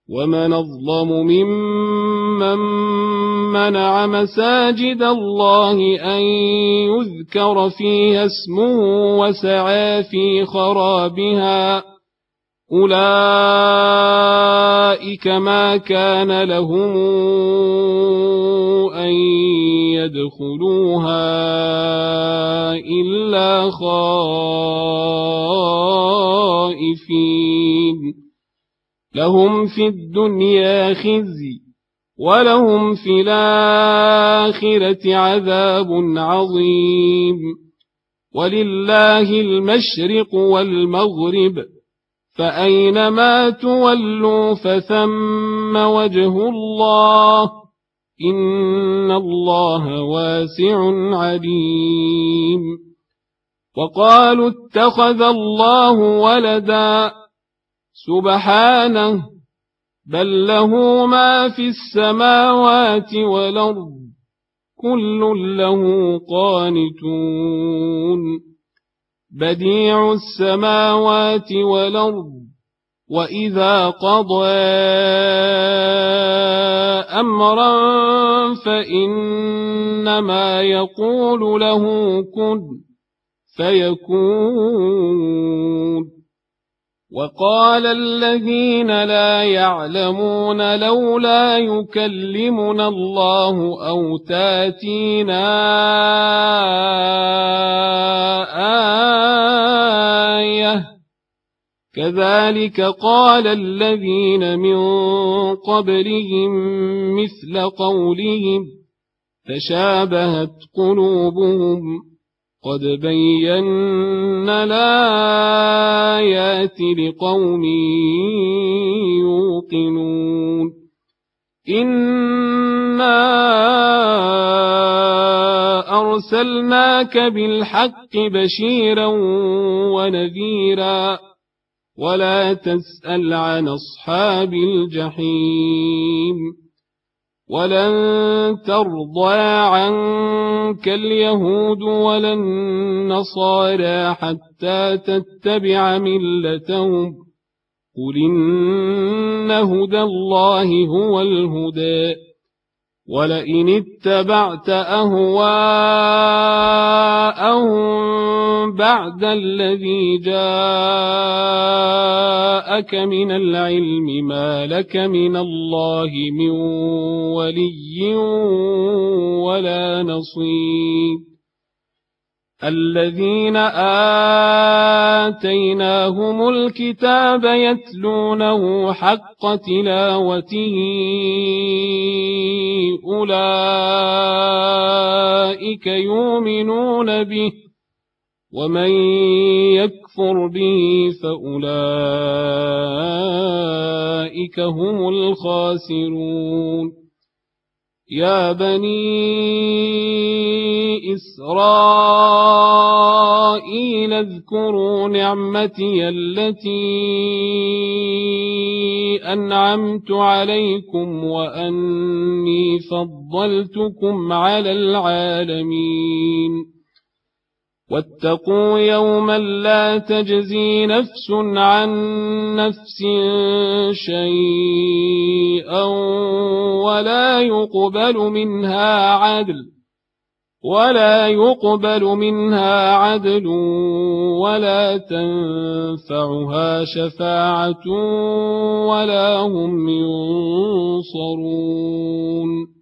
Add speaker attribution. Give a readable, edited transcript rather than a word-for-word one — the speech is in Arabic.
Speaker 1: ومن أظلم ممن منع مساجد الله أن يذكر فيها اسمه وسعى في خرابها أولئك ما كان لهم أن يدخلوها إلا خائفين لهم في الدنيا خزي ولهم في الآخرة عذاب عظيم ولله المشرق والمغرب فأينما تولوا فثم وجه الله إن الله واسع عليم وقالوا اتخذ الله ولدا سبحانه بل له ما في السماوات والأرض كل له قانتون بديع السماوات والأرض وإذا قضى أمرا فإنما يقول له كن فيكون وقال الذين لا يعلمون لولا يكلمنا الله أو تاتينا آية كذلك قال الذين من قبلهم مثل قولهم تشابهت قلوبهم قد بينا الآيات لقوم يوقنون إنا أرسلناك بالحق بشيرا ونذيرا ولا تسأل عن أصحاب الجحيم ولن ترضى عنك اليهود ولا النصارى حتى تتبع ملتهم قل إن هدى الله هو الهدى ولئن اتبعت أهواءهم بعد الذي جاءك من العلم ما لك من الله من ولي ولا نصير الذين آتيناهم الكتاب يتلونه حق تلاوته أولئك يؤمنون به ومن يكفر به فأولئك هم الخاسرون يا بني إسرائيل اذكروا نعمتي التي أنعمت عليكم وأني فضلتكم على العالمين واتقوا يوما لا تجزي نفس عن نفس شيئا ولا يقبل منها عدل ولا تنفعها شفاعة ولا هم ينصرون